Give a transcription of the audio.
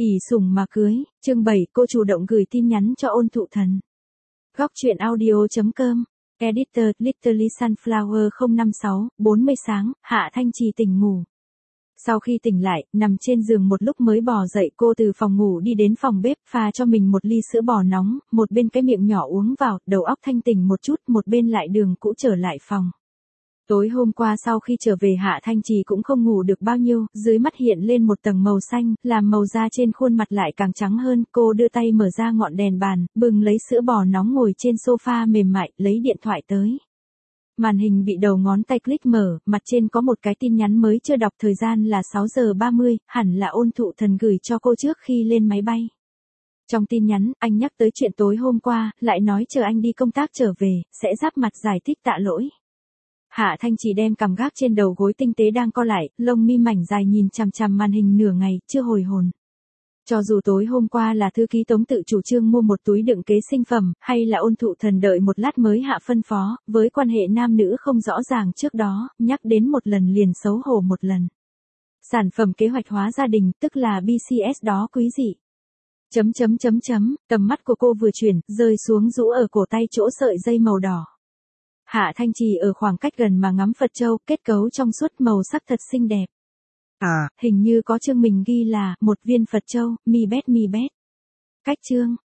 ỷ sủng mà cưới, chương 7, cô chủ động gửi tin nhắn cho Ôn Thụ Thần. Góc truyện audio.com, Editor, Literally Sunflower 056, 40 sáng, Hạ Thanh Trì tỉnh ngủ. Sau khi tỉnh lại, nằm trên giường một lúc mới bò dậy, cô từ phòng ngủ đi đến phòng bếp, pha cho mình một ly sữa bò nóng, một bên cái miệng nhỏ uống vào, đầu óc thanh tỉnh một chút, một bên lại đường cũ trở lại phòng. Tối hôm qua sau khi trở về Hạ Thanh Trì cũng không ngủ được bao nhiêu, dưới mắt hiện lên một tầng màu xanh, làm màu da trên khuôn mặt lại càng trắng hơn, cô đưa tay mở ra ngọn đèn bàn, bừng lấy sữa bò nóng ngồi trên sofa mềm mại, lấy điện thoại tới. Màn hình bị đầu ngón tay click mở, mặt trên có một cái tin nhắn mới chưa đọc, thời gian là 6 giờ 30, hẳn là Ôn Thụ Thần gửi cho cô trước khi lên máy bay. Trong tin nhắn, anh nhắc tới chuyện tối hôm qua, lại nói chờ anh đi công tác trở về, sẽ giáp mặt giải thích tạ lỗi. Hạ Thanh Trì đem cằm gác trên đầu gối tinh tế đang co lại, lông mi mảnh dài nhìn chằm chằm màn hình nửa ngày, chưa hồi hồn. Cho dù tối hôm qua là thư ký Tống tự chủ trương mua một túi đựng kế sinh phẩm, hay là Ôn Thụ Thần đợi một lát mới hạ phân phó, với quan hệ nam nữ không rõ ràng trước đó, nhắc đến một lần liền xấu hổ một lần. Sản phẩm kế hoạch hóa gia đình, tức là BCS đó quý dị. Tầm mắt của cô vừa chuyển, rơi xuống rũ ở cổ tay chỗ sợi dây màu đỏ. Hạ Thanh Trì ở khoảng cách gần mà ngắm Phật châu, kết cấu trong suốt màu sắc thật xinh đẹp. Hình như có chương mình ghi là, một viên Phật châu, mi bét. Cách chương,